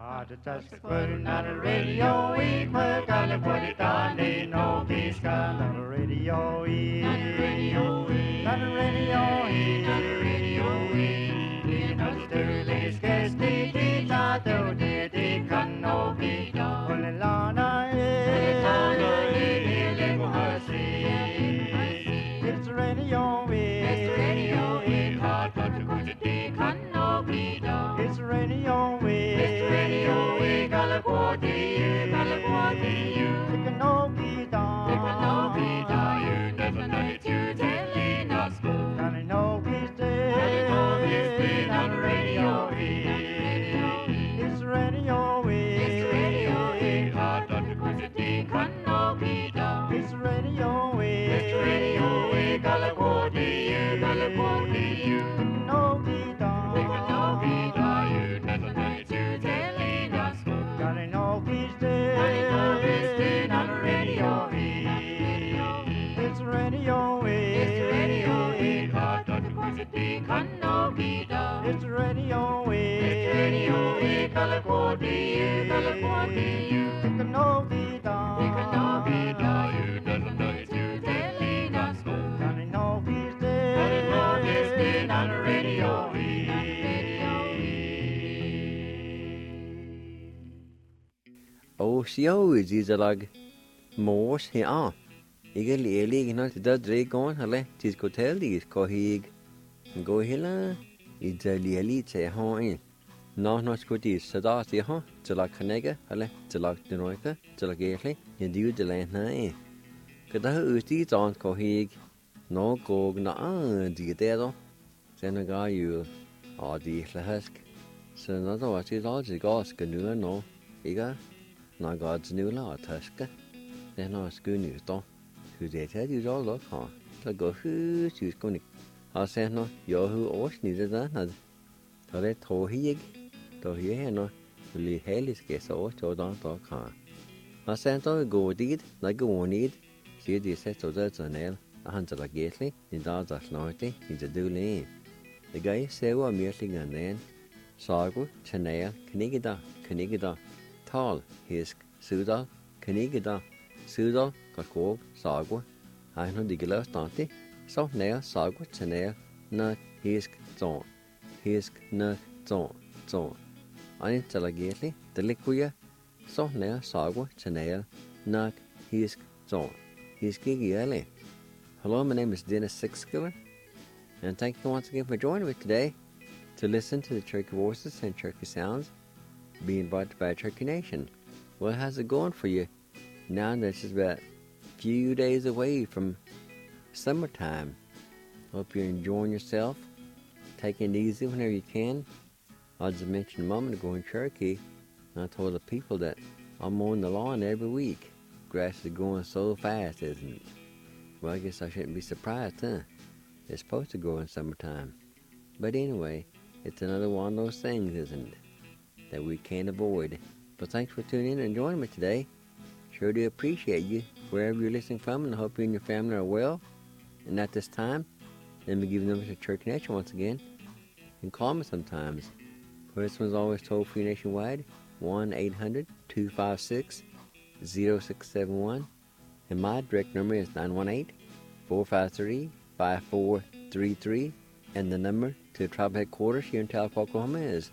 The touch the putting on the radio, we put on the put it on the no peace gun on the radio, on the radio, on the radio, on the radio, in the stirless case, the tato, the can no be done. When the lana is, it's the radio, it's the radio, hot, but the good the can no be done. It's the radio, it's the radio, California, it can no be done. It can no be done. You never know it, you telling us. And I know he's dead. On the radio, it's the radio, it's the radio, hot on the good thing can no be done. It's the radio, it's the radio, California, it can no be done. It can no be done. You never know it, you telling us. And I know he's dead. On the radio, it's the radio, it's the radio, hot on the good thing can no be done. It's the radio, California, it can no be done. It can no be done. You never know it, you telling us. And I know he's dead. And I know he's dead on the radio. Sjø lag mors her. Ikke lige nok til der dregon halle diskoteldig kohig. Gå hela I der lige til hoin. Nå skulle de sada til ha til lag knække halle til lag denoike til lag gæsle. Jeg diu de land nej. Kada usti don kohig. Nå gå na de der då. Sen ga jo og de slask. Så når der var til alt gas kan nu ikke. Nå går det nu la taske. Det nå skulle nu stå. Hur det här ju då lock ha. Så går hur ska ni. Har sen nå jag hur årsnittet där när. Så det tror jag. Då här nå blir heliske så då kan. Har sen då går dit, när går ni. Så det sätt så där så näl. Han så lägger i dag så snart I det dåligt. Det går så var mer den. Sago, chanel, knigida. Tal, hisk, sudal, knigida. Sudal, kakog, sago. Har han det glas stante. Så nær sago chanel, na hisk zon. Hisk na zon. Ein talageli, det likuya. Så nær sago chanel, na hisk zon. Hisk gigale. Hello, my name is Dennis Sixskiller, and thank you once again for joining me today to listen to the Cherokee voices and Cherokee sounds being brought by Cherokee Nation. Well, how's it going for you? Now that it's about a few days away from summertime. Hope you're enjoying yourself, taking it easy whenever you can. As I mentioned a moment ago in Cherokee, I told the people that I'm mowing the lawn every week. Grass is growing so fast, isn't it? Well, I guess I shouldn't be surprised, huh? It's supposed to grow in summertime. But anyway, it's another one of those things, isn't it? That we can't avoid. But thanks for tuning in and joining me today. Sure do appreciate you, wherever you're listening from, and I hope you and your family are well. And at this time, let me give you the number to Cherokee Nation once again. You can call me sometimes. For this one's always toll-free nationwide, 1-800-256-0671. And my direct number is 918-453-5433. And the number to the tribal headquarters here in Tahlequah, Oklahoma is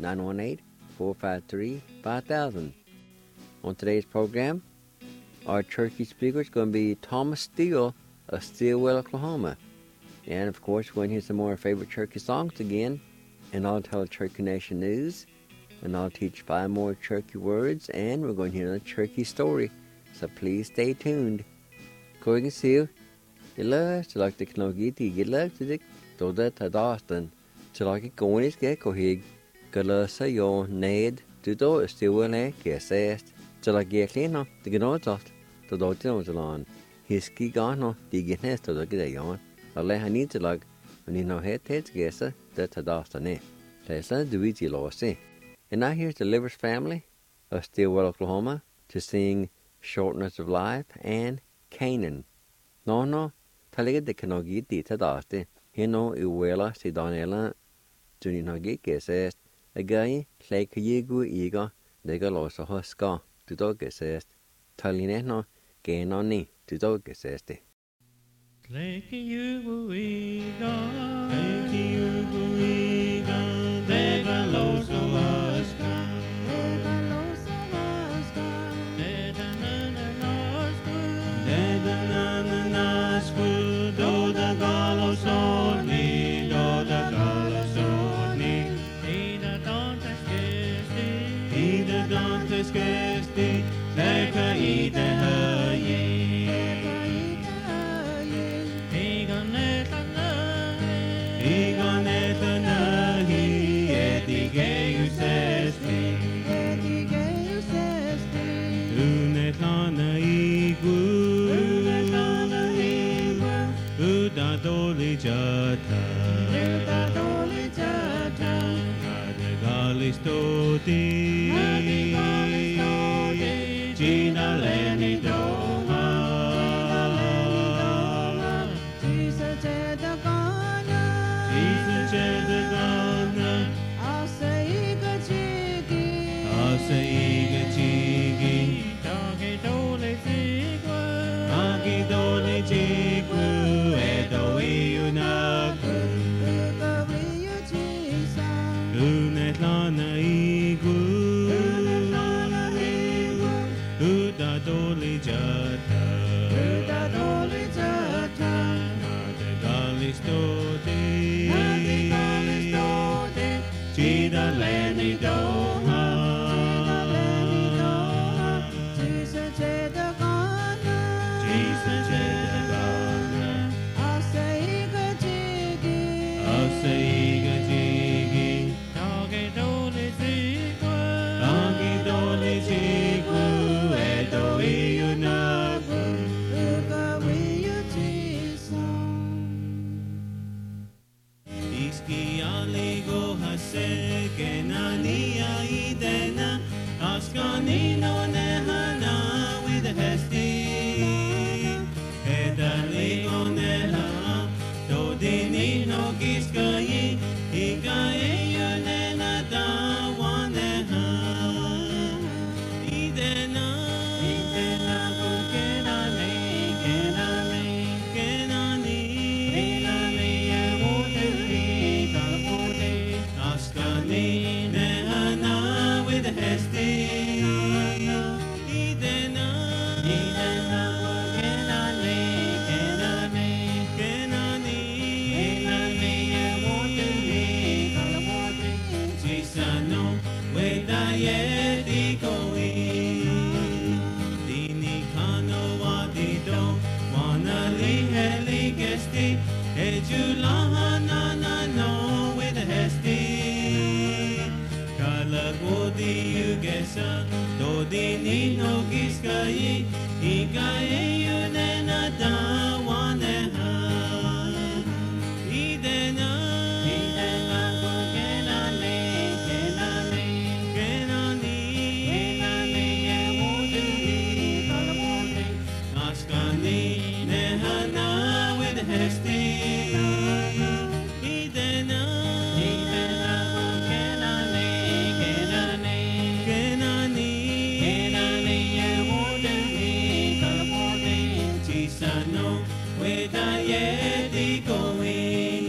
918-453-5000. On today's program, our Cherokee speaker is going to be Thomas Steele of Stilwell, Oklahoma. And of course, we're going to hear some more of our favorite Cherokee songs again. And I'll tell Cherokee Nation news. And I'll teach 5 more Cherokee words. And we're going to hear a Cherokee story. So please stay tuned. Corrigan Seal, you love to like the Knogiti, you love to the Doda Tadastan, to like a Gonis Gekohig, Galasa your Ned, to do still a saist, to like Geklino, the Gnotoft, to do Tinozalan. His ski gano, the Gines to the Gideon, or let her need to like when you know heads guesser, that Tadastan. Let's not do it, you lost. And now here's the Livers family of Stilwell, Oklahoma, to sing Shortness of Life and Canaan. No, talega de Kanogiti Tadaste, Hino Uwela si Donella, Juninogi Gesest, a guy, Lake Yigu Ega, Det går låsa huska, du då gesest. Taline no, geno ni, du då gesest. Leki yubuiga, leki yubuiga, dega loso aska, dega loso aska, dega nana nasku, doda galosoni, doda galosoni, ida dantes gesti, leka ide haye. Stoti, Gina Leni Doma, Jesus Jedagana, Asa Iga Chigi, Dagi Dole Jigwa, Edo Iunaku, Unetlana Igu, Uda Doli Jata, Nade Galistoti, Chida Leni Doma, Jesus Jedagana, Asa Iga Jigi, Dagi Dole Jigwa, Edo Iunaku, Iski aligo hase genani aidena, askanino nehana with hesti, edaligo neha, dodini no giskayi, ikaye yunena dawaneha, idena kenani, askani nehana with hesti, idena kenani, Chisano wedayeti koi, dini kano wadido, wanali heli gesti, ejulahana no with hesti, kalagodi ugesa, dodini no giskayi, ikaye yunena dawaneha, idena askani nehana with hesti, idena Chisano wedayeti koi.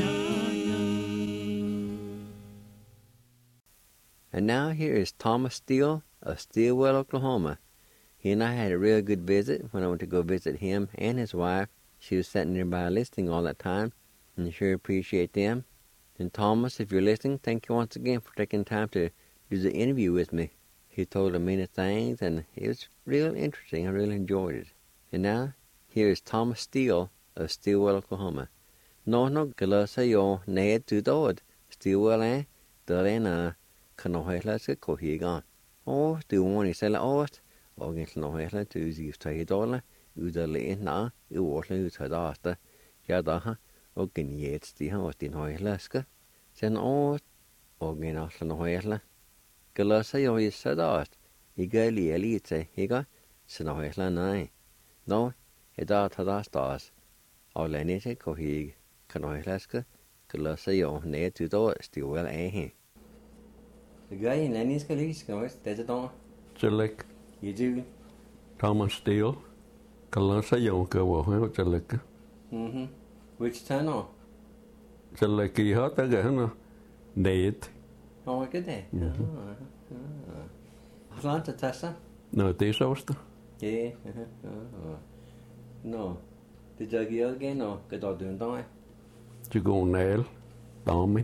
And now here is Thomas Steele of Steelwell, Oklahoma. He and I had a real good visit when I went to go visit him and his wife. She was sitting nearby listening all that time, and I sure appreciate them. And Thomas, if you're listening, thank you once again for taking time to do the interview with me. He told me many things, and it was real interesting. I really enjoyed it. And now, here is Thomas Steele of Steelwell, Oklahoma. No galasa yo ne tu dod. Steelwell Darena Kanohela Kohigan. Oh, do one is sell ost, or get Nohela to use $3, Udale na, you water ut hadasta, Yadaha, or get yet the house in Hoylaska. Sen ost, or get off Nohela. Galasa yo is sadast, Igali elite, Higa, Senohela nine. No, Edat hadastas, or Lenite Kohig, Kanohelaska, Galasa yo ne to do Steelwell The guy in Lenny's colleagues goes, there's a door. Chalik, You do? Thomas Steele, Kalasa Yonka, Waho, Chalik. Which town? Oh, Chalik, Hot again, Date. good day. Atlanta, Tessa? No, this was the Yeah. No. Did you get again? No. Good old doing, don't I? Chigo Nail, Tommy,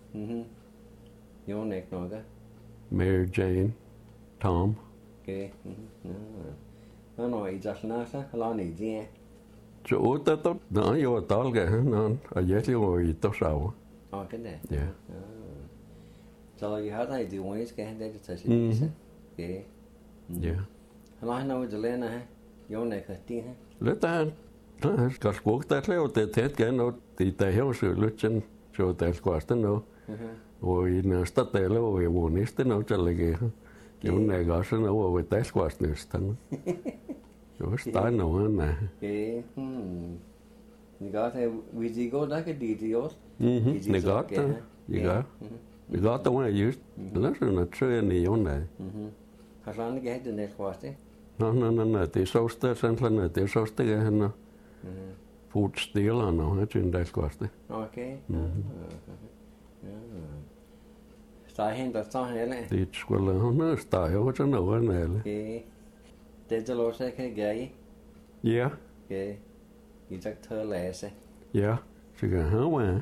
Your neck, no, Mary Jane, Tom. Okay. No, he's just nice. A lot easier. Chỗ ta tốt nó vô tao cái nó ở dưới cái ngồi tốt sao Oh, good day. yeah So you had I do one is getting there to touch Mhm. it. Okay. yeah And I know the lane, your neck, I think. lẽ ta nó cả cuộc ta theo thế thế cái nó thì ta hiểu sự lúc chân cho ta qua tới nó rồi nó start tới là rồi buồn ít tới nó trở lại cái những này gọi sẽ nó rồi ta qua nữa tăng rồi start nó nè Okay. You got a Wizzy go like a DDO? này gót đó you got the one I used lẽ là chơi này giống này Has long get the next was it? nó thì sau tới sang lần thì sau tới cái nó food steal là nó hết chuyện đại quá đấy Okay. Start hand the song here. thì qua là nó style có chỗ nào này là Okay. There's a lot of gay. yeah Okay. You just tell less. yeah chỉ cả hả mà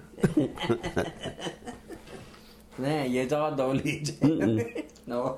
Nè, vậy cho đồ lý chứ. No.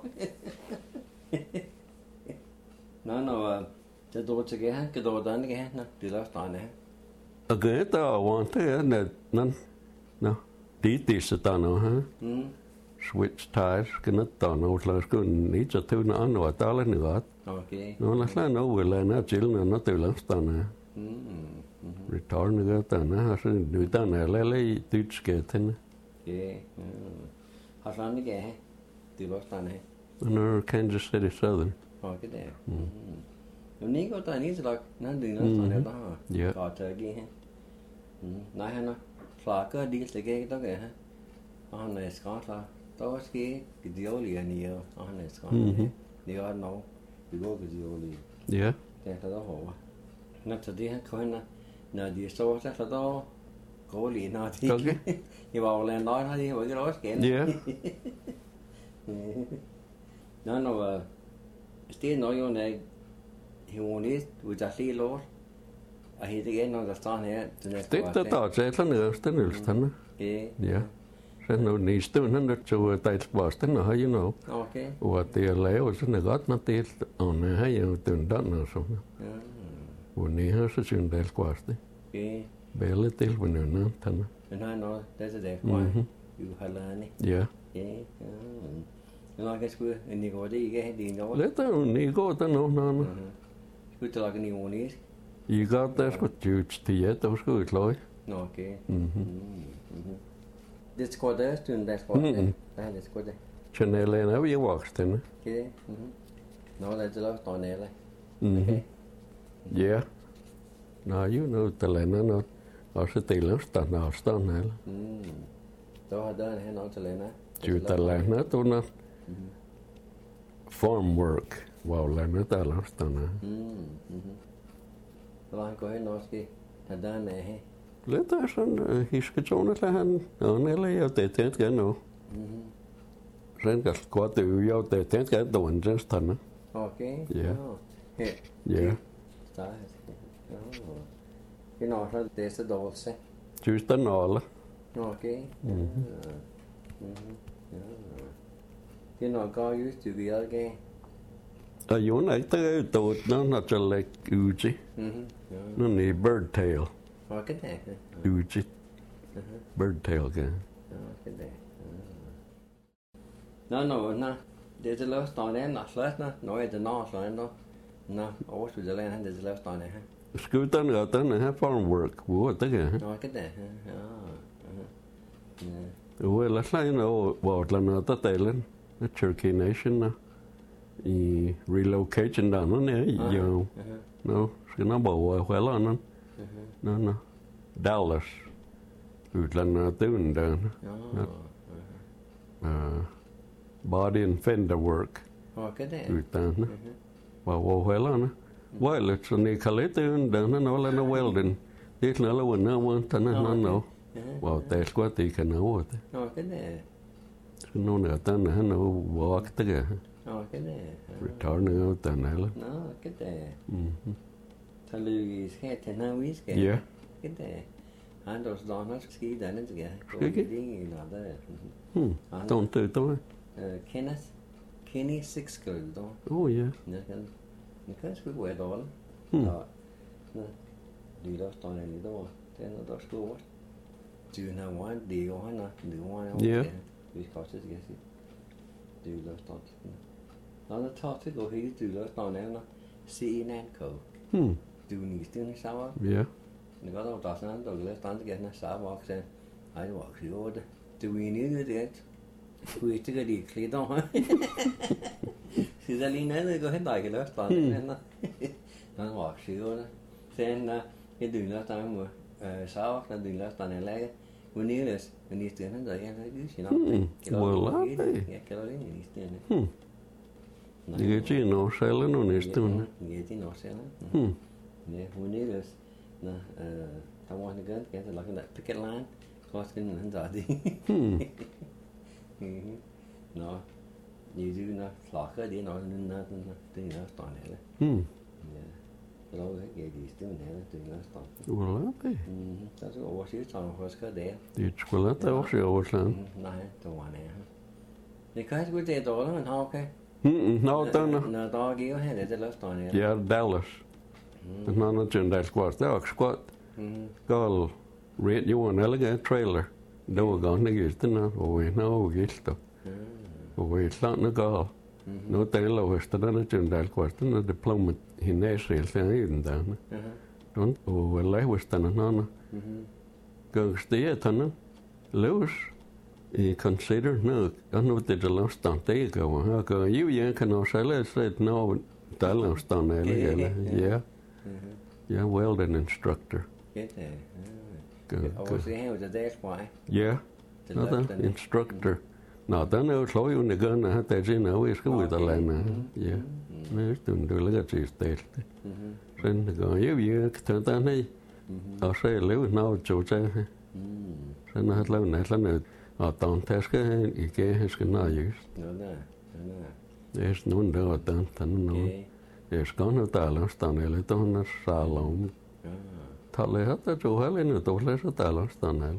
No, cái đồ chứ cái đồ đó cái nó từ đó tao nè. ở cái tao want thế này nó tí sẽ tao nó hả switch tires cái nó tao nó là cái ní cho thứ nó tao lên nữa Okay. nó là nó vừa là nó chỉ là nó từ lớp tao nè return nữa tao nó sẽ người ta này lấy tít cái thế này Okay. Has long cái từ đó tao nè. nó Kansas City Southern Okay there. Nếu có tài ní là nó đừng nói tao nè đó. yeah Có chơi cái ha. Nói nó. Phá cơ đi cái đó kìa ha. Anh này có là đó cái điều liền nhiều. Anh này có. Điều nó điều cái điều liền. yeah Thế đó hổ. Nó thật đi coi nó đi sâu chắc là đó cố liền nó thì. okay Thì bảo là nói nó đi với cái đó kén. yeah nó still nói vô này humanist với giá trị lối à hiện tại nó là sao này Tích ta tao chơi thân nữa thân okay yeah sẽ nó ní still nó cho tay boss thân nó hay you know okay và tiền lẽ và nó gót nó tiền on này hay you tuần đó nó xong và ní hết sự chuyện đại quá đấy okay bé lấy tiền và nó thân nó that's the why you have learned yeah okay nó cái school anh có đi nó lẽ ta ní có ta nó cứ cho cái nhiều này you got that what you thì vậy tao cứ lối okay this quarter student that's quarter that's quarter cho nên là nó bị works thế nữa okay nó là cho tao này lại yeah no you know ta là nó ở sự tiền lắm ta nào stone này đó này nó cho lên á chú ta là nó tôi nó farm work wow là nó ta lắm stone này rồi có cái nó cái thật ra này lẽ ta sang his cái chỗ nó là hắn ở này là yêu tệ tệ cái nó rồi cái quá từ yêu tệ tệ cái đồ anh just thân okay yeah here yeah cái nó là để sẽ đồ sẽ chú ta nó là okay cái nó có use to be cái ở chỗ này tới tụt nó cho lại uji nó nè bird tail cái này uji bird tail cái cái này nó để cho lớp tao này nó lớp nó nói để nó rồi nó ở chỗ giờ lên để cho lớp tao này ha school ta nữa tới này farm work của tới cái nói cái này ủa là sao nó bảo là nó tới tây lên nó Cherokee Nation nó i relocation đó nó nè giờ nó bảo khỏe lắm nó Dallas là nó tới mình đó body and fender work cái đấy. Utan na. Wa wo hela na. Well, it's a ni kalete dan na no la na welding. Dit na la wona won tan na no. Wow, te squat ti kana wo te. Cái đấy. No na tan na no wa ka ga. Cái đấy. Return na tan na la. Nó cái đấy. Thà lư cái thế nào biết cái. Yeah. Cái đấy. Anh đó đó nó ski đến nó kìa. Ski? Đi nào đấy. Don't do to. Kenny Sixskill đó. Oh yeah. Nó cái school quẹt đó. Đó. Nó đi đó toàn này đi đó. Thế nó đó school quá. Chứ nào quá đi quá nó đi quá nó. Yeah. Vi ska se sig. Du đó toàn. Nó thọ thế có khi du đó toàn này nó CNN co. Du ní tiếng sao á. Yeah. Nó có đâu đó nó đâu là toàn cái nó sao bảo xem. Ai bảo khi đó. Du ní cái đấy. Quy chứ cái đi khi đó. Thì ra lý nói có hết đại cái lớp toàn này nó bảo khi đó. Xem cái đường đó toàn mà sao nó đường đó toàn này lấy. When you list, when you stand and I guess you know. Cái đó đấy như thế này. Diga chi no sela no nestun. Nghe thì nó sẽ lắm. Nè, when you list, nè, I want to go get like that picket line, cross cái nó ra đi. Nó, như nó lọt cái đi nó từ nó toàn này đấy. Đó cái gì từ này từ nó toàn. Well, okay. Đó là ô xíu toàn hoa cái đấy. Dit skula ta också årslan. Nej, det var det. Det kan ju det då men ha okej. No tan. När dag är här det löst då ner. Ja, Dallas. Men man har inte där squat. Det är squat. Gal red you on elegant trailer. Då var gång det gilt na och vi nå gilt då. Och vi slant na gal. No te lo esta na inte där squat. Na diplomat hinesel sen in där. Don't och lägg westa na na. Gå stie tanna. Lewis I consider no ano te de los tante go ha go you ya can no say said no ta los tante yeah yeah welding instructor Cái thế. go Ô xíu heoจะได้ควาย yeah another instructor no ta no so you ne go na ta je no is go with the lana yeah no tun do la chi state sen go you ya ta nei ở say lưu no chu cha sen na lâu nãy là toàn thế cái ý kiến cái nào vậy? Nó nè. Es nun đó tan nó. Es con nó ta là stan này lấy tôi nó salon. Thật là hết ta chú hết lên nữa tôi lấy ta là stan này.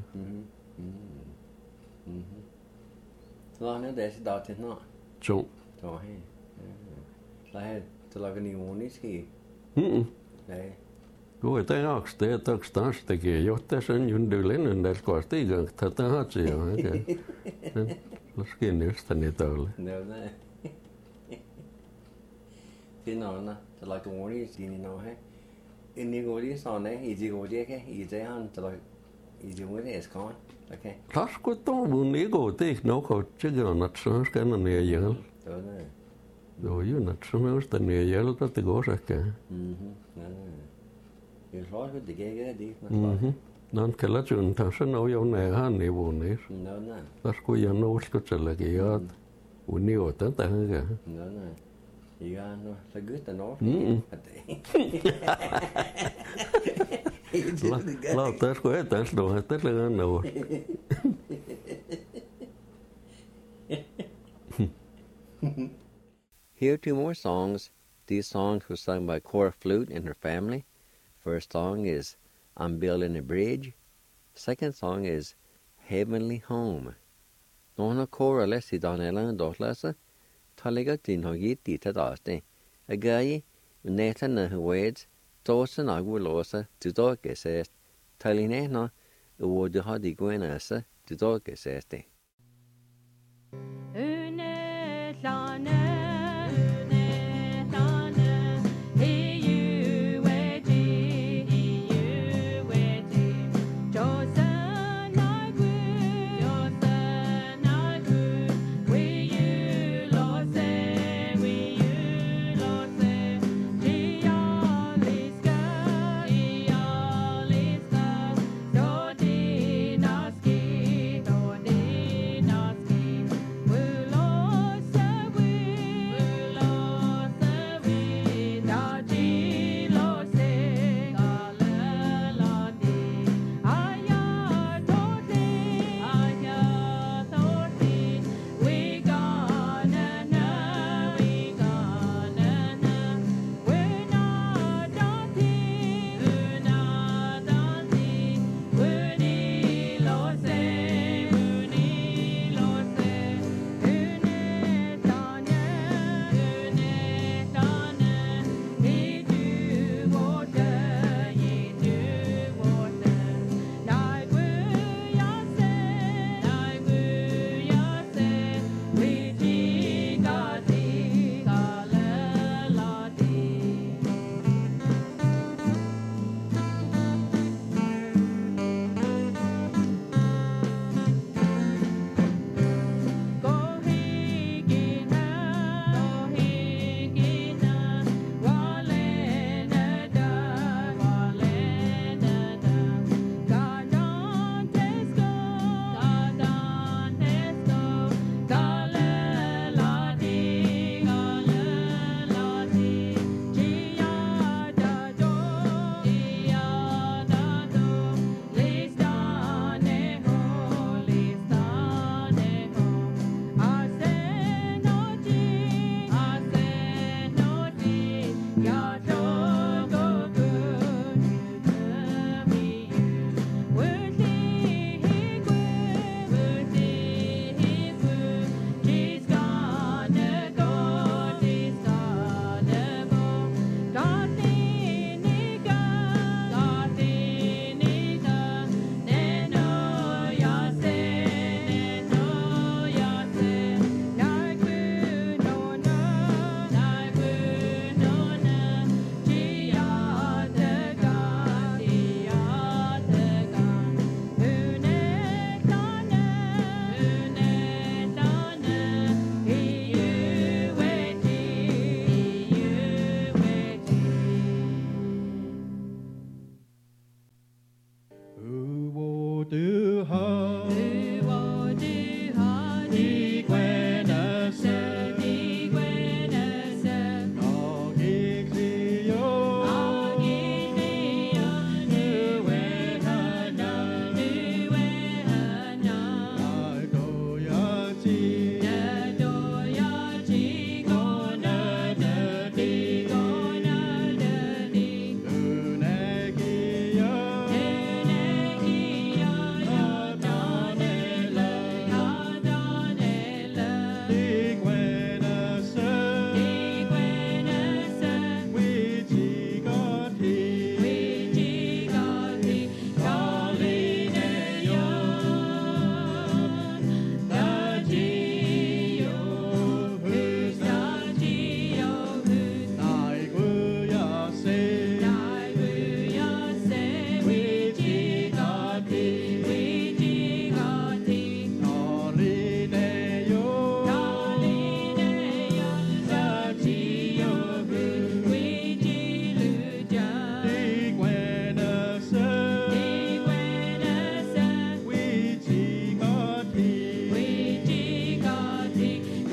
Lo nó để đào thế nó. Chung. Thôi. Lại tôi là cái nhiều món ít gì. Đấy. Gå det är också det är stans det ger ju det sen ju du lännen där ska stiga ta ha sig ja. Låt ska ni stanna det då. Nej. Thế nào nè, tôi là cái món ít gì nào hết. In đi ngồi đi sau này, ý gì ngồi đi cái, ý gì ăn, tôi là ý gì ngồi đi con, ok. Tas ko to mun ni go te no ko chega na tsons ka na ne yel. Đó nè. Do you na tsons ta ne yel ta te go sa ka. Nè. Cái rõ cái cái đi. Nan kala chun ta sa no yo ne ha ne bo ne. Đó nè. Tas ko ya no ko tsela ke ya. Uni o ta ta ga. Đó nè. Iya, no, sa good no. La tas ko ta do ta la no. Here are two more songs. These songs were sung by Cora Flute and her family. First song is I'm Building a Bridge. Second song is Heavenly Home. Nona Cora lesi Donella Dotlasa. Taliga din hogi dita daste. A guy neta na hueds. Dosa na gulosa to dogesest. Taline na uwodu hadi guenasa to dogeseste.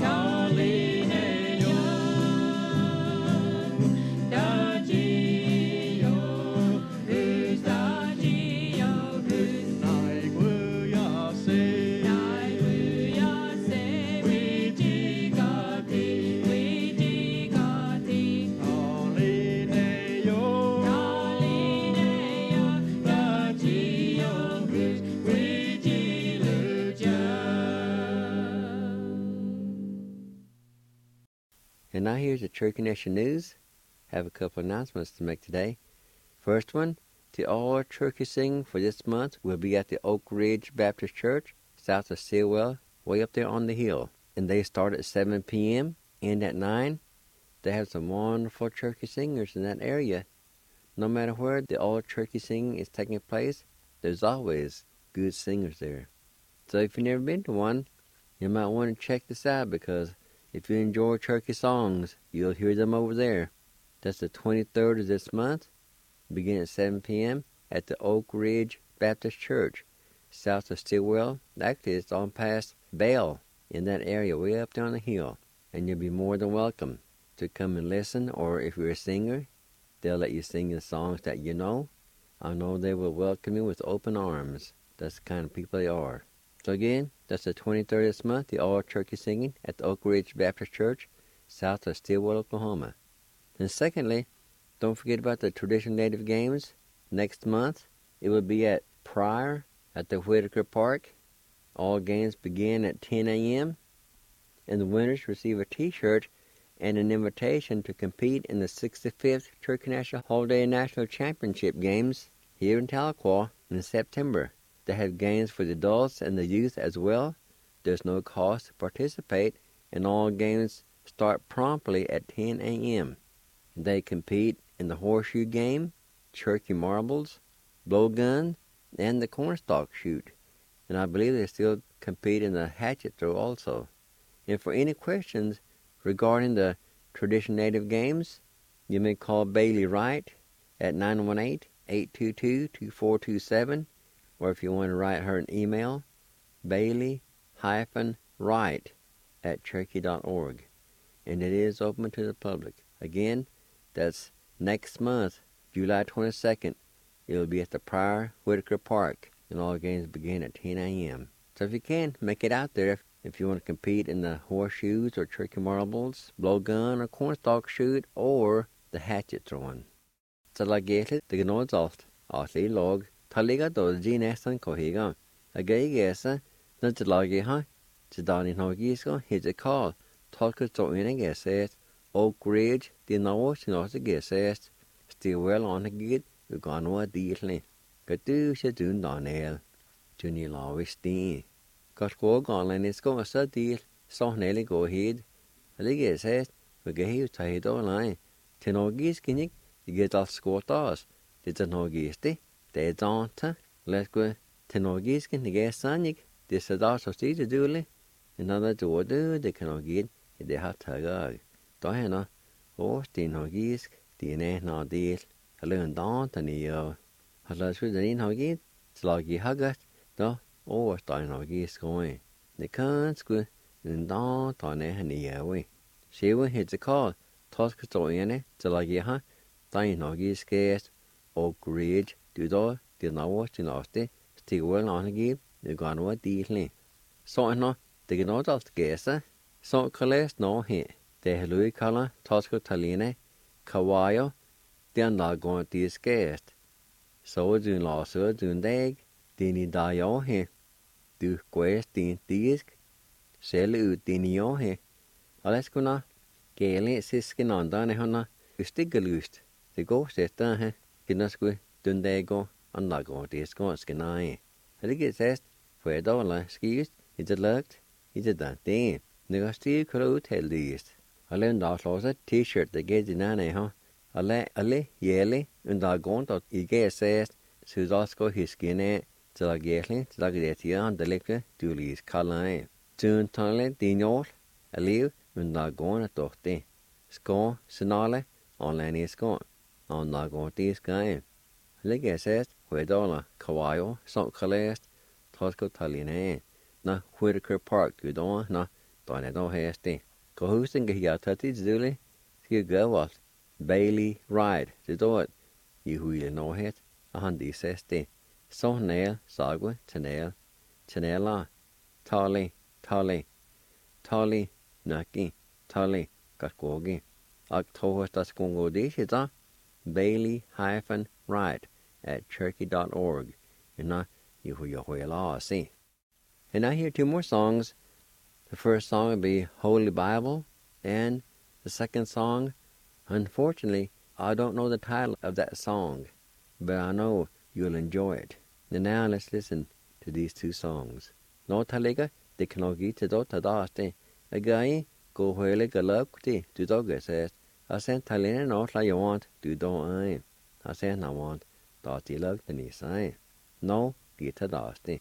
And now here's the Cherokee Nation News. Have a couple announcements to make today. First one, the all Cherokee singing for this month will be at the Oak Ridge Baptist Church, south of Stilwell, way up there on the hill. And they start at 7 p.m., end at 9. They have some wonderful Cherokee singers in that area. No matter where the all Cherokee singing is taking place, there's always good singers there. So if you've never been to one, you might want to check this out, because if you enjoy Cherokee songs, you'll hear them over there. That's the 23rd of this month, beginning at 7 p.m. at the Oak Ridge Baptist Church, south of Stilwell. Actually, it's on past Bell in that area, way up there on the hill. And you'll be more than welcome to come and listen, or if you're a singer, they'll let you sing the songs that you know. I know they will welcome you with open arms. That's the kind of people they are. So again, that's the 23rd this month, the all Cherokee singing at the Oak Ridge Baptist Church, south of Stilwell, Oklahoma. And secondly, don't forget about the Traditional Native Games. Next month, it will be at Pryor at the Whitaker Park. All games begin at 10 a.m. and the winners receive a T-shirt and an invitation to compete in the 65th Cherokee National Holiday National Championship Games here in Tahlequah in September. They have games for the adults and the youth as well. There's no cost to participate, and all games start promptly at 10 a.m. They compete in the horseshoe game, Cherokee marbles, blowgun, and the cornstalk shoot. And I believe they still compete in the hatchet throw also. And for any questions regarding the Traditional Native Games, you may call Bailey Wright at 918-822-2427, or if you want to write her an email, bailey-wright@cherokee.org. And it is open to the public. Again, that's next month, July 22nd. It'll be at the Pryor Whitaker Park, and all games begin at 10 a.m. So if you can, make it out there. If you want to compete in the horseshoes or Cherokee marbles, blowgun or cornstalk shoot, or the hatchet throwing. So like it, the gnod's alt log. Taliga do G-Nestan Kohiga. A gay guessa, not the loggy, huh? The Donny Nogisco, he's a call. Talk to in a guesses. Oak Ridge, the North, not the guesses. Still well on a git, you gone what deally. Got do, she do Donnell. Junie Lowy Steen. Got go gone, and it's going to deal. So nearly go ahead. A lig says, we get you tied all line. Tinogis, can you get off squat us? Did the Nogisti? They don't. Let's go. Tinogis can get Sonic. This is also see the dooley. Another door do, they cannot get. They have to go. Diana, oh, Tinogis, DNA not deal. I learned don't and you. I let you the in Hoggy. It's like you hug it. No, oh, Tinogis going. They can't go. And don't on it and you. She will hit the call. Toss it in it. It's like you, huh? Tinogis case. Oak Ridge. Du då, det nå til næste, stiger on give, det går nu dealende. Så nå, det kan nå alt gæse, så kan læse nå her. Det er løy kalder, tosko taline, kawaio, det er nagående til skæst. Så du laser du en dag, din i dag jo her. Du gæs din disk, selv ud din jo her. Og lad os nå, gæle sisken andre hånda, ustiggeløst. Det går sætter her, kan sgu. Dundego, Andago, det skal skenai. Det gets est, for $1 skist, it's a lugged, it's a dante. Negasti could out tell these. I learned our closet T-shirt that gets in an huh? Ale, yelly, and I gone out, he gets says, Sudasko his skin, till I get it, till I get it on the liquor, to Lee's color. Soon tunnel, dinol, a live, and I gone at doctor. Score, senale, on Lanny score. On I go this guy. Ligger says, $1, Kawaio, St. Calais, Tosco Taline, na Whitaker Park, good on, na Då är det häste. Ko husen ge jag tatti zule. Ska gå vart. Bailey Ride. Det då i huile no het. Han di seste. Så näl sagwe tenel. Tenela. Tali. Tali. Tali. Naki. Tali. Katkogi. Aktohostas kongo dishita. Bailey-ride at cherokee.org. And now you see. And I hear two more songs. The first song will be Holy Bible, and the second song, unfortunately, I don't know the title of that song, but I know you'll enjoy it. And now let's listen to these two songs. No taliga, de kanogi te do tadaste. A guy go huele galukti to dogas. I sent Talina not like you want, do don't I? I sent I want, thought you loved the niece I. No, get a dusty.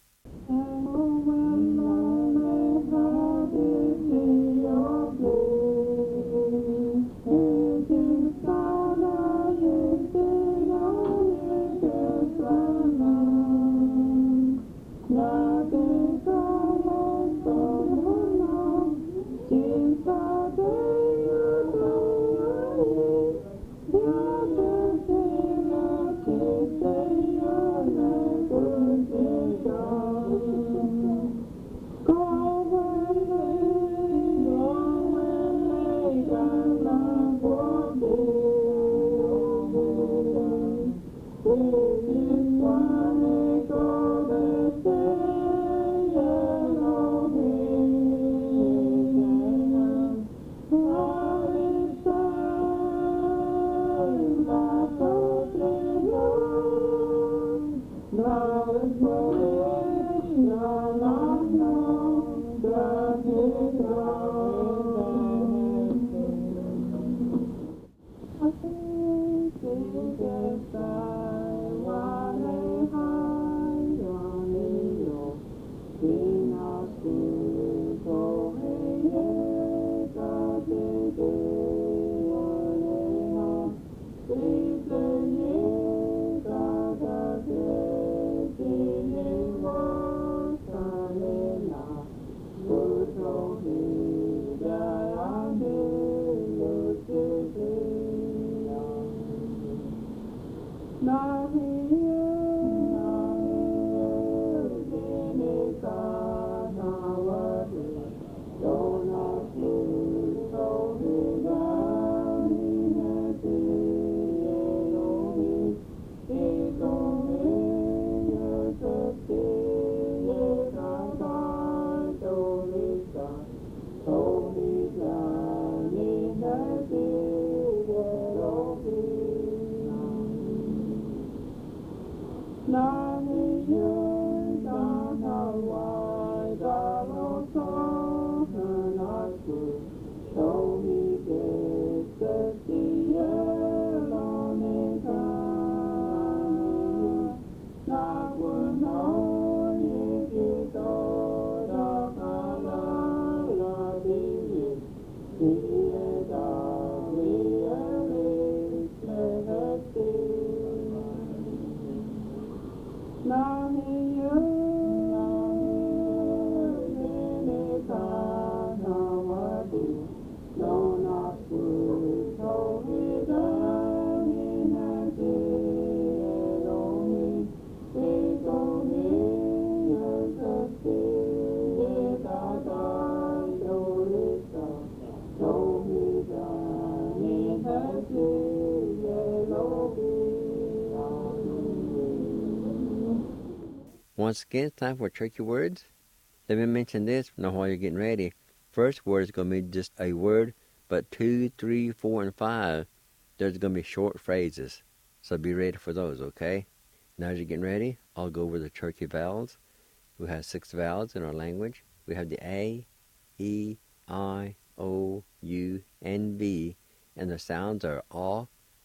Once again, it's time for Turkey Words. Let me mention this now while you're getting ready. First word is going to be just a word, but 2, 3, 4, and 5, there's going to be short phrases. So be ready for those, okay? Now as you're getting ready, I'll go over the Turkey vowels. We have 6 vowels in our language. We have the A, E, I, O, U, and B, and the sounds are A,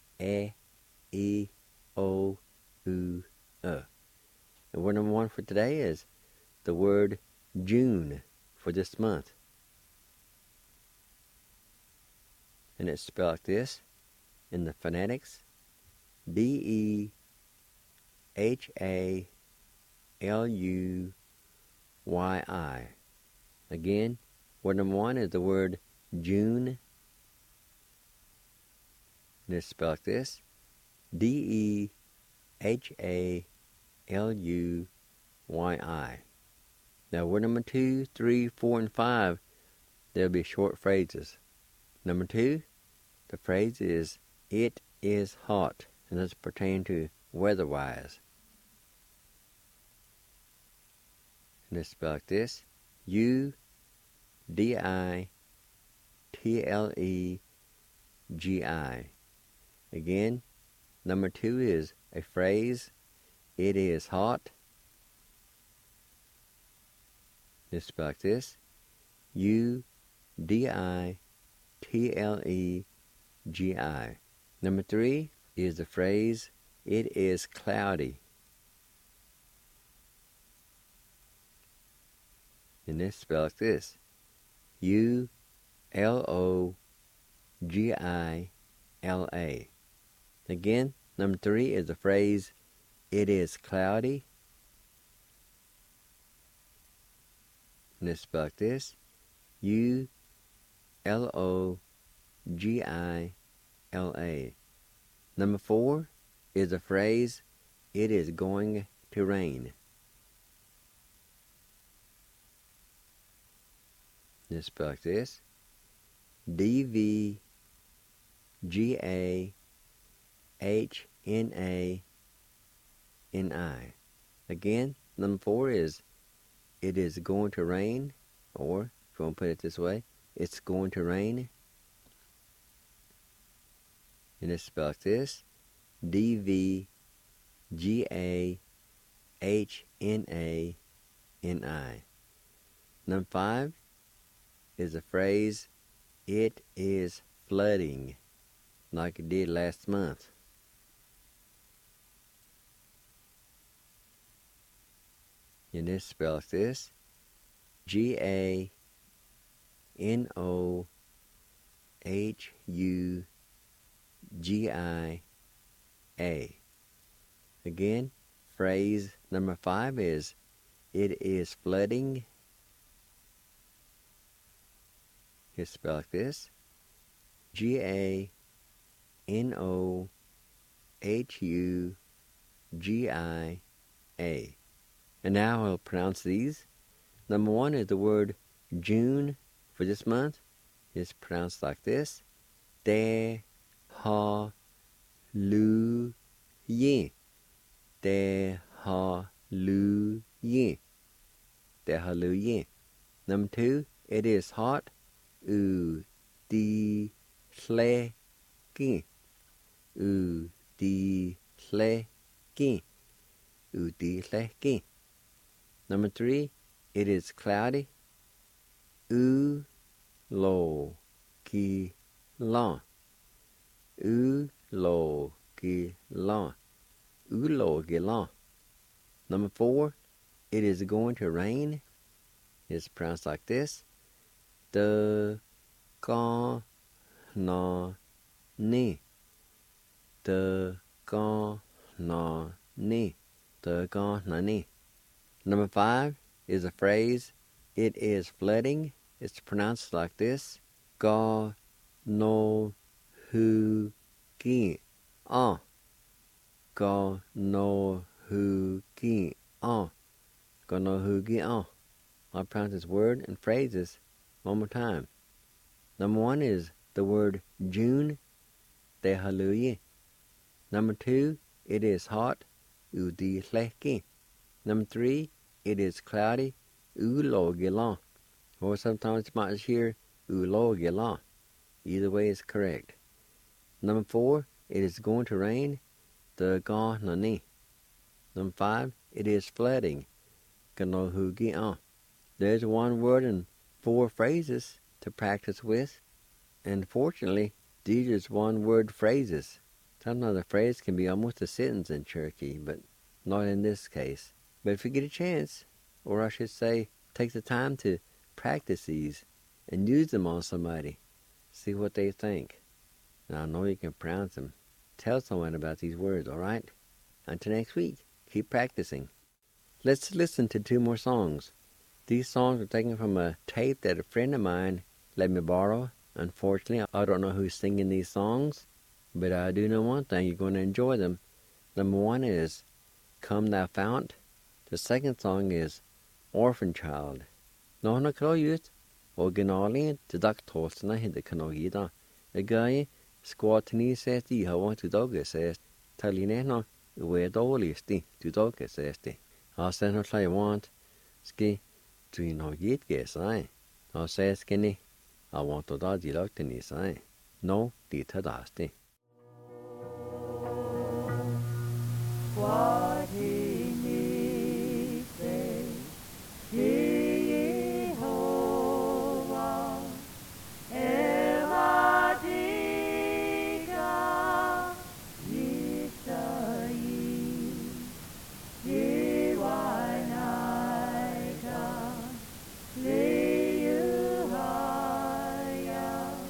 E, O, U, And word number 1 for today is the word June for this month. And it's spelled like this in the phonetics: BEHALUY. Again, Word number 1 is the word June. And it's spelled like this. Dehallui. Now, word number 2, 3, 4, and 5, there'll be short phrases. Number 2, the phrase is, it is hot, and that's pertaining to weather-wise. And it's spelled like this. UDITLEGI. Again, number 2 is a phrase, it is hot. It's spelled like this. UDITLEGI. Number 3 is the phrase, it is cloudy. And it's spelled like this. ULOGILA. Again, number 3 is the phrase, it is cloudy. And it's spelled like this. ULOGILA. Number 4 is the phrase, it is going to rain. And it's spelled like this. DVGAHNANI. Again, number 4 is, it is going to rain, or if you want to put it this way, it's going to rain. And it's spelled like this. DVGAHNANI. Number 5 is the phrase, it is flooding, like it did last month. And it's spelled like this. GANOHUGIA. Again, phrase number 5 is, it is flooding. It's spelled like this. GANOHUGIA. And now I'll pronounce these. Number 1 is the word June for this month. It's pronounced like this. Dehallui. Dehallui. Dehallui. Number 2, it is hot. Udileki. Udileki. Udileki. Number 3, it is cloudy. Ulogilan. Ulogilan. Ulogilan. Number 4, it is going to rain. It's pronounced like this. The ga na ni. The ga na ni. The ga na ni. Number 5 is a phrase, it is flooding. It's pronounced like this. Ga no hu gi ah. Ga no hu gi ah. Ga no hu gi ah. I'll pronounce this word and phrases one more time. Number 1 is the word June. Dehallui. Number 2, it is hot. Udileki. Number 3, it is cloudy. Ulogilan. Or sometimes you might hear Ulogilan. Either way is correct. Number 4, it is going to rain. The ga nani. Number 5, it is flooding. Ganohugian. There's one word and 4 phrases to practice with. And fortunately, these are just one-word phrases. Sometimes a phrase can be almost a sentence in Cherokee, but not in this case. But if you get a chance, or I should say, take the time to practice these and use them on somebody, see what they think. And I know you can pronounce them. Tell someone about these words, all right? Until next week, keep practicing. Let's listen to 2 more songs. These songs are taken from a tape that a friend of mine let me borrow. Unfortunately, I don't know who's singing these songs, but I do know one thing, you're going to enjoy them. Number one is Come Thou Fount. The second song is Orphan Child. Nó nó khá yút, og genálinn til dagtólsna hindi kanogida. A guy squatni sesti hawa to dogge sest. Talineno we dolisti to dogge sesti. Sen no play want ski to no yit ges I. No says skinny. I want to dodgy look to ni sai. No, di tadasti. What he needs, Jehovah, Evadika, Yisai, Diwainaika, Liyuhaya,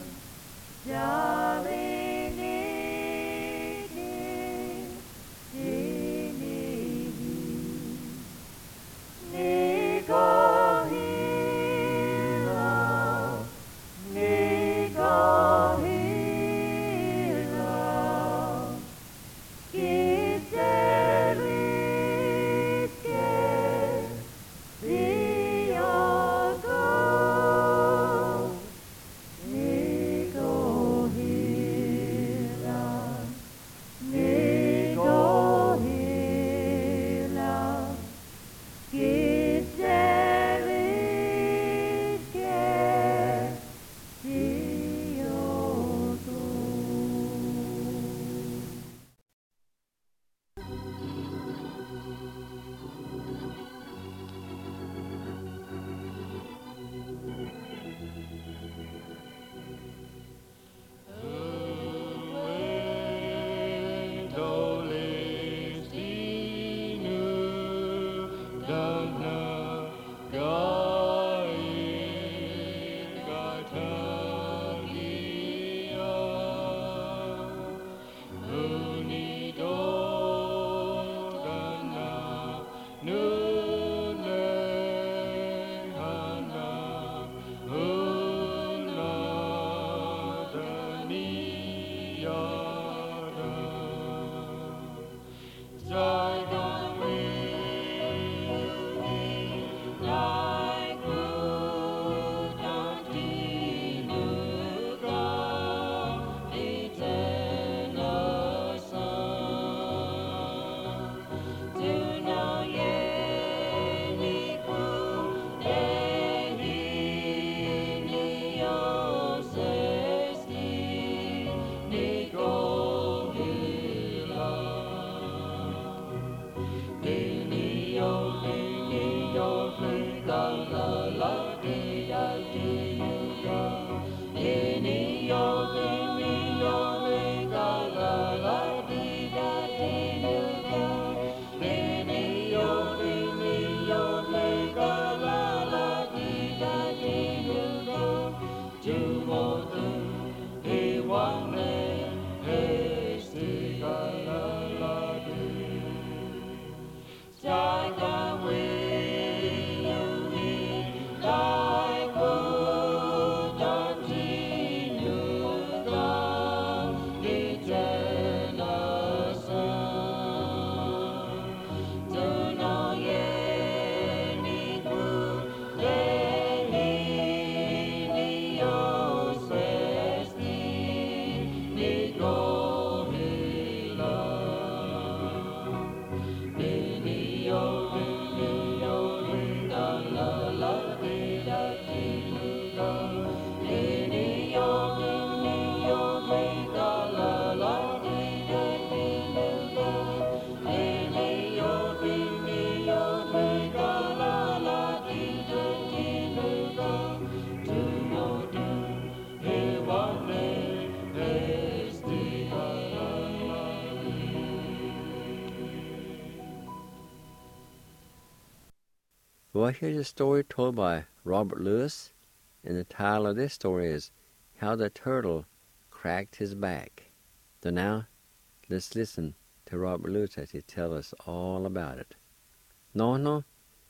Well, here's a story told by Robert Lewis, and the title of this story is How the Turtle Cracked His Back. So now, let's listen to Robert Lewis as he tells us all about it. No,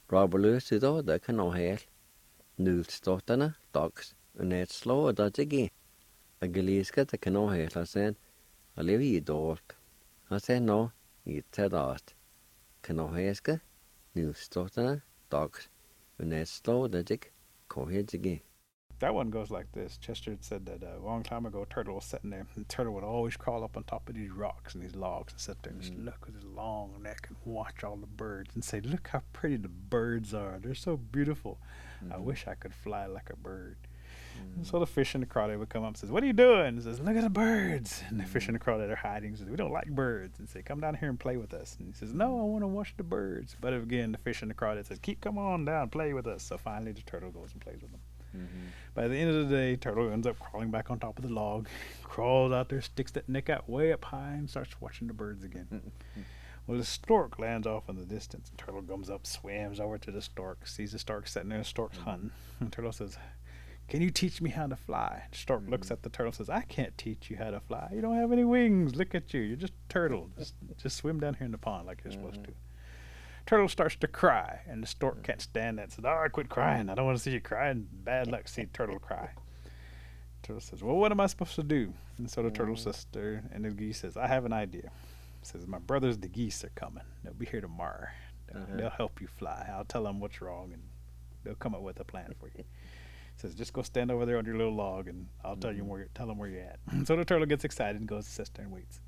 Robalus is all the can hail. Nude stotana, dogs, and net slow that again. A galiska the can hail, I said, I live ye dork. I said no, you said art. Can hailska, nude stotana, dogs, and net slow that again. That one goes like this. Chester had said that a long time ago, a turtle was sitting there, and the turtle would always crawl up on top of these rocks and these logs and sit there and just look with his long neck and watch all the birds and say, look how pretty the birds are. They're so beautiful. I wish I could fly like a bird. And so the fish and the crawdad would come up and says, what are you doing? And says, look at the birds. And the fish and the crawdad are hiding. He says, we don't like birds. And say, come down here and play with us. And he says, no, I want to watch the birds. But again, the fish and the crawdad says, come on down, play with us. So finally the turtle goes and plays with them. By the end of the day, turtle ends up crawling back on top of the log, crawls out there, sticks that neck out way up high, and starts watching the birds again. Well, the stork lands off in the distance. Turtle comes up, swims over to the stork, sees the stork sitting there, the stork's hunting. And turtle says, can you teach me how to fly? The stork looks at the turtle and says, I can't teach you how to fly. You don't have any wings. Look at you. You're just a turtle. Just swim down here in the pond like you're supposed to. Turtle starts to cry, and the stork can't stand that and says, oh, quit crying. I don't want to see you crying. Bad luck, see turtle cry. Turtle says, well, what am I supposed to do? And so the turtle sister and the geese says, I have an idea. Says, my brothers, the geese, are coming. They'll be here tomorrow. They'll help you fly. I'll tell them what's wrong, and they'll come up with a plan for you. Says, just go stand over there on your little log, and I'll tell them where you're at. So the turtle gets excited and goes to sister and waits.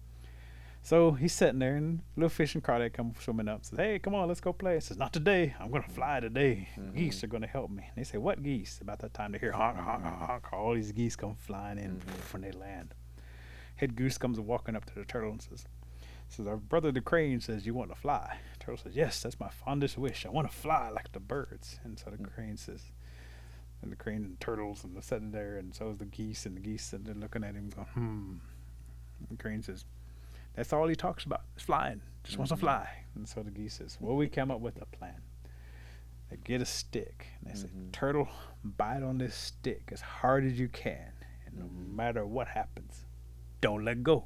So he's sitting there, and little fish and crawdad come swimming up. Says, hey, come on, let's go play. He says, not today. I'm going to fly today. Geese are going to help me. And they say, what geese? About that time they hear honk, honk, honk. All these geese come flying in when they land. Head goose comes walking up to the turtle and says, our brother the crane says, you want to fly? The turtle says, yes, that's my fondest wish. I want to fly like the birds. And so the crane says, and the crane and turtles, and they're sitting there, and so is the geese, and the geese, and they're looking at him going, And the crane says, that's all he talks about, is flying. Just wants to fly. And so the geese says, well, we came up with a plan. They get a stick, and they say, turtle, bite on this stick as hard as you can, and no matter what happens, don't let go,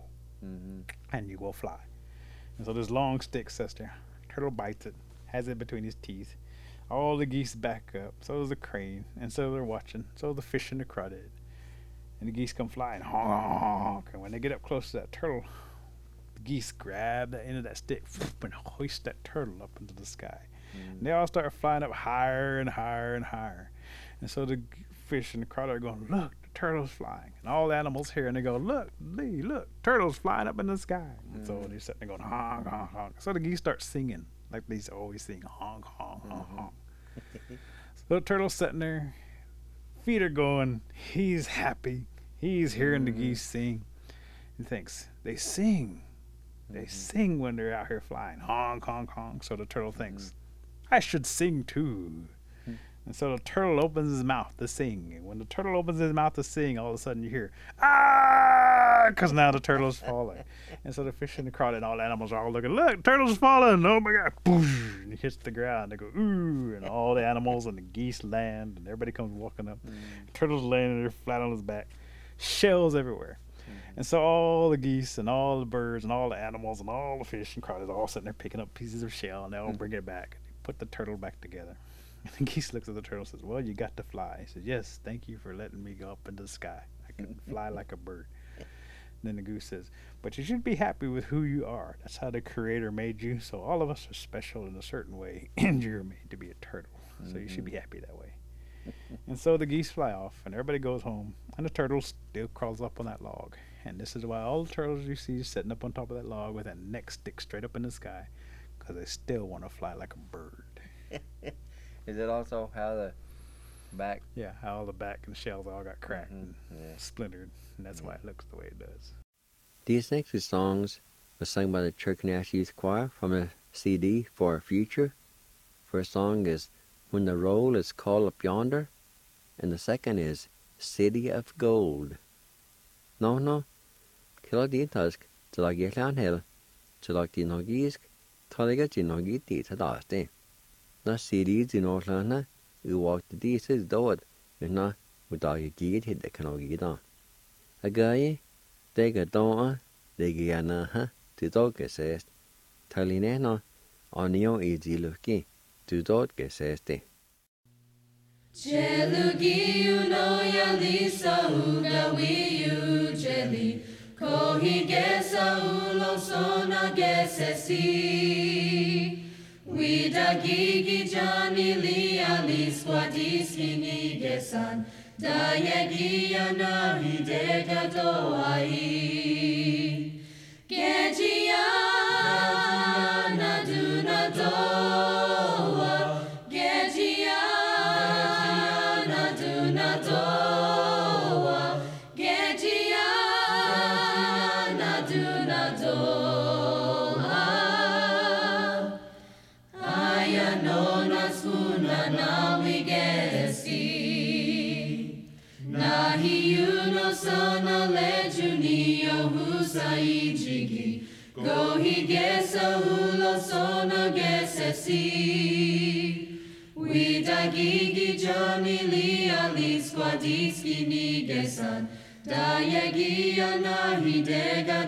and you will fly. And so this long stick sits there. Turtle bites it, has it between his teeth. All the geese back up, so does the crane, and so they're watching, so the fish and the crawdad. And the geese come flying, honk, honk, and when they get up close to that turtle, geese grab the end of that stick and hoist that turtle up into the sky. And they all start flying up higher and higher and higher. And so the fish and the crawdad are going, look, the turtle's flying. And all the animals hear, and they go, look, Lee, look, turtle's flying up in the sky. And so they're sitting there going, honk, honk, honk. So the geese start singing, like they always sing, honk, honk, honk, honk. So the turtle's sitting there, feet are going, he's happy. He's hearing the geese sing. He thinks, they sing. They sing when they're out here flying. Honk, honk, honk. So the turtle thinks, I should sing too. And so the turtle opens his mouth to sing. And when the turtle opens his mouth to sing, all of a sudden you hear, ah, because now the turtle's falling. And so the fish and the crawdad and all the animals are all looking, look, the turtle's falling. Oh my God. Boosh, and he hits the ground. They go, ooh. And all the animals and the geese land. And everybody comes walking up. The turtle's laying there flat on his back. Shells everywhere. And so all the geese and all the birds and all the animals and all the fish and crawdads are all sitting there picking up pieces of shell, and they all bring it back. They put the turtle back together. And the geese looks at the turtle and says, well, you got to fly. He says, yes, thank you for letting me go up into the sky. I can fly like a bird. And then the goose says, but you should be happy with who you are. That's how the Creator made you. So all of us are special in a certain way, and you're made to be a turtle. So you should be happy that way. And so the geese fly off, and everybody goes home, and the turtle still crawls up on that log. And this is why all the turtles you see sitting up on top of that log with that neck stick straight up in the sky, because they still want to fly like a bird. Is it also how the back? Yeah, how all the back and the shells all got cracked and splintered, and that's why it looks the way it does. These next two songs were sung by the Church National Youth Choir from the CD For Our Future. First song is When the Roll is Called Up Yonder, and the second is City of Gold. No, Killa di tusk, Tilag Yetlan Hill, Tilag di Nogisk, Taliga di Nogi di Tadaste. Na CD di Nortlana, who walked the diesel dood, and na, without a gate hit the Kanogi down. A guy, they got down, they get na, to dog assessed. Talinena, on your easy looking, Tudot geseste. Jelugiu no yalisa uga wiu jeli. Kohi gesa ulo sona gesesi. Wida gigi jani li ali squadiski ni gesan. Dayagi ana hidega doai. Gegia na duna doa. Gegia na duna doa. Gegia na duna doa. Aya no na skuna na wigesi. Nahi uno sana lejuni o husai jigi. Gohi gesa ulo sona gesesi. Wida gigi jani li ali squadiski ni gesan. Dayagi ana hidega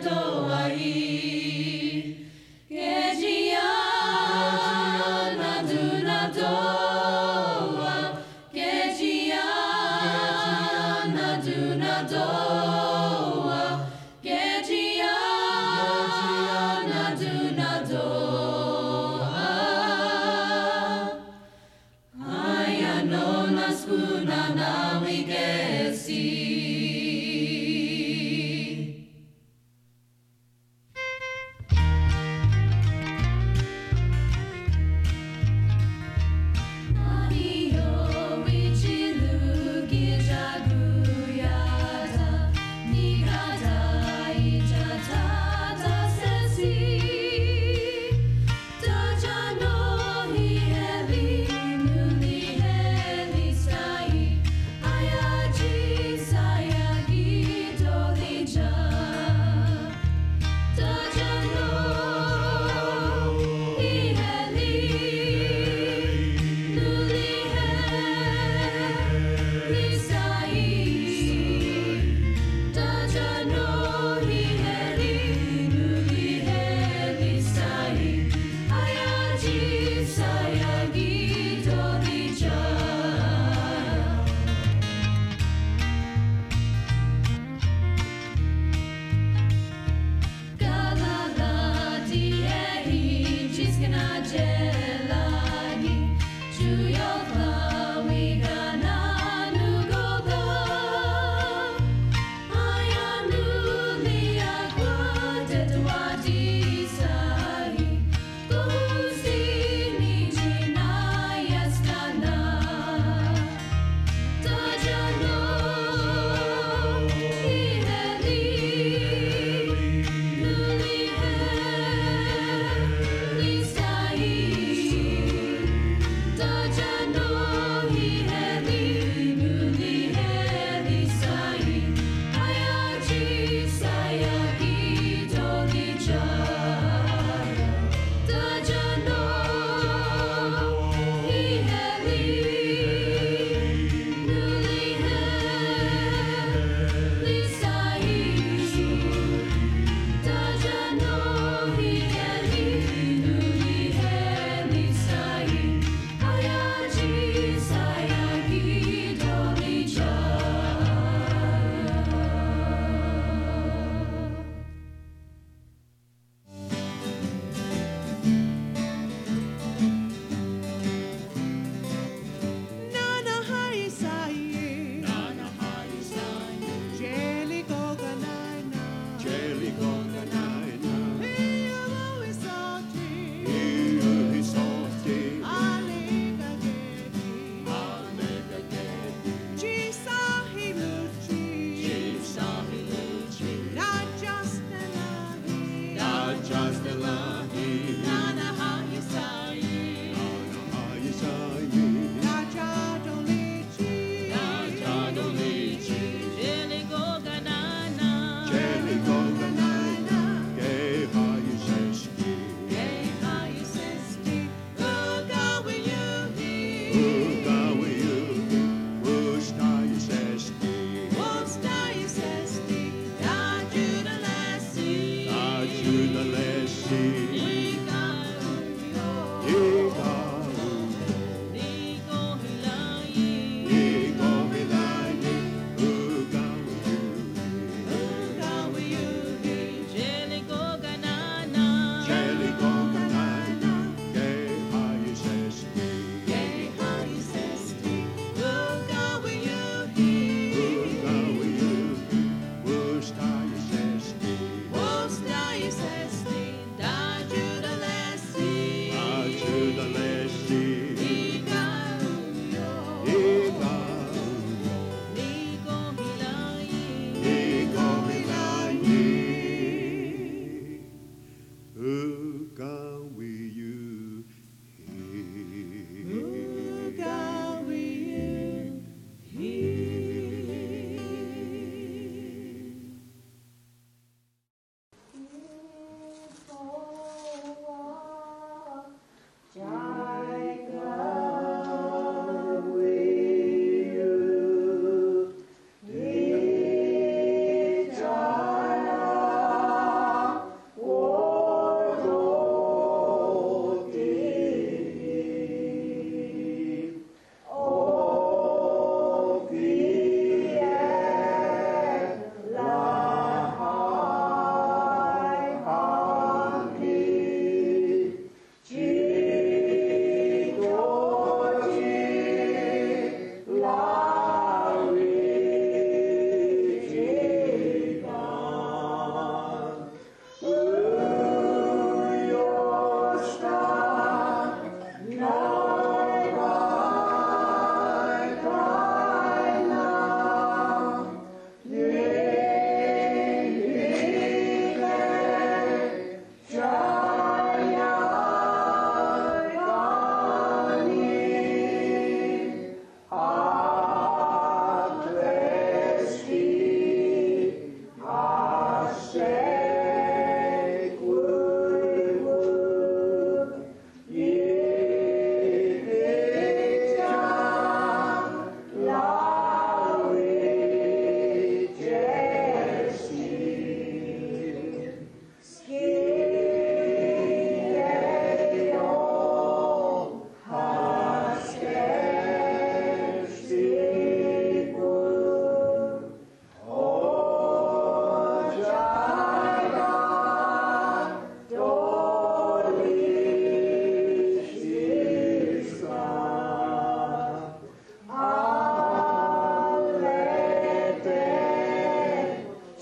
doai. Gegia na duna doa. Gegia na duna doa. Gegia na duna doa. Aya no na skuna na wigesi.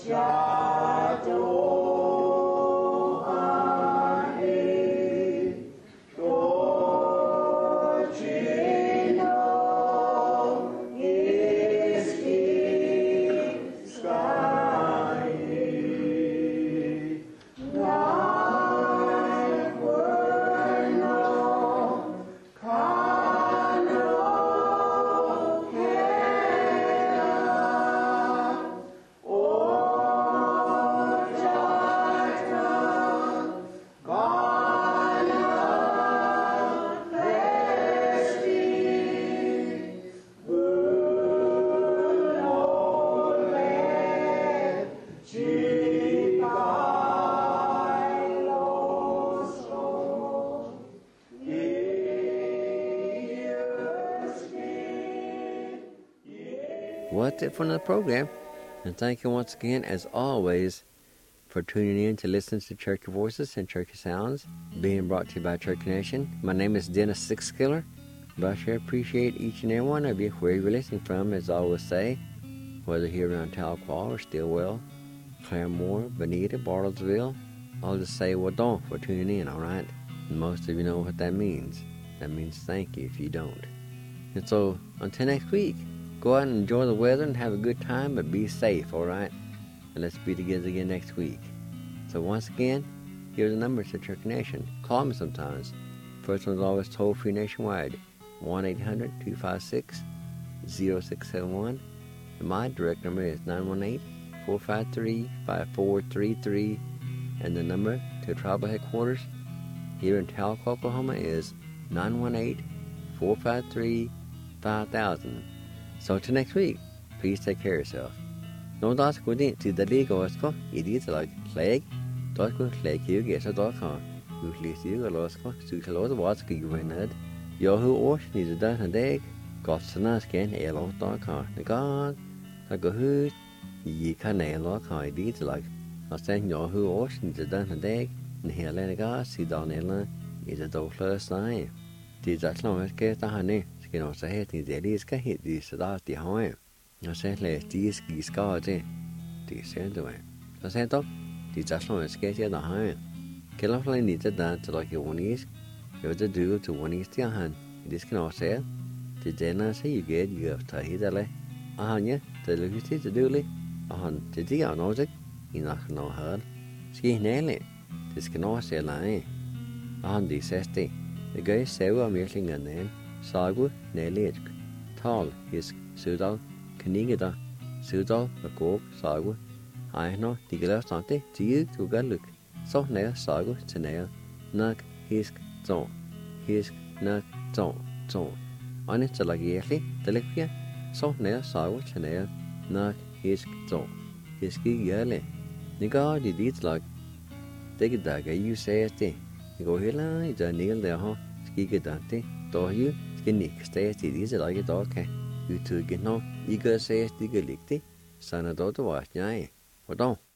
What's it for the program? And thank you once again, as always, for tuning in to listen to Cherokee Voices and Cherokee Sounds, being brought to you by Cherokee Nation. My name is Dennis Sixkiller, but I sure appreciate each and every one of you, where you're listening from, as I always say, whether here around Tahlequah or Stillwell, Claremore, Bonita, Bartlesville. I'll just say, well, don't for tuning in, all right? And most of you know what that means. That means thank you if you don't. And so, until next week, go out and enjoy the weather and have a good time, but be safe, all right? And let's be together again next week. So once again, here's the number to Cherokee Nation. Call me sometimes. First one's always toll-free nationwide, 1-800-256-0671. And my direct number is 918-453-5433. And the number to tribal headquarters here in Tahlequah, Oklahoma is 918-453-5000. So till next week, please take care of yourself. No das go din to the league or sco, it is like flag, dot go flag you get a dot con. You please you a losco, so to lot of what's you win it. Yo who or needs a dot and egg, got to scan a lot dot con. The god, I go hoot, ye can a lot con, it is like. I send your who or needs a dot and egg, and here let a god see down ella is a dog first line. Did that long as get the honey. You know, så her til det skal helt det så der de har. Og så læs de skal det. Det ser det ud. Så sagde dog, de tager slå skal jeg der har. Kælder flere nit der til der kan unis. Jeg vil det til unis der han. Det skal også sige. Det den så you get you have to hit det. Og han ja, det lykkes til det lidt. Og han det de er noget i nok noget har. Skal næle. Det skal også sige nej. Og han det sagde det. Det gør selv om virkelig Sagu, Nellisk, Tal, Hisk, Sudal, Knigeda, Sudal, Magog, Sagu, Ejner, de kan lave snart det, de du gør lyk. Så nær Sagu til nær, Nak, Hisk, Zon, Hisk, Nak, Zon. Og næste så lager jeg det lækker, så nær Sagu til nær, Nak, Hisk, Zon, Hisk ikke jærlig. Det gør de dit lag. Det kan da gøre jo sige det. Det går heller i der næl der har, skikke der det, der jo. Skinny, stay til disse like a dog kan. YouTube, no, I gør sager, de kan ligge det. Sådan er det, du var, jeg. Hvordan?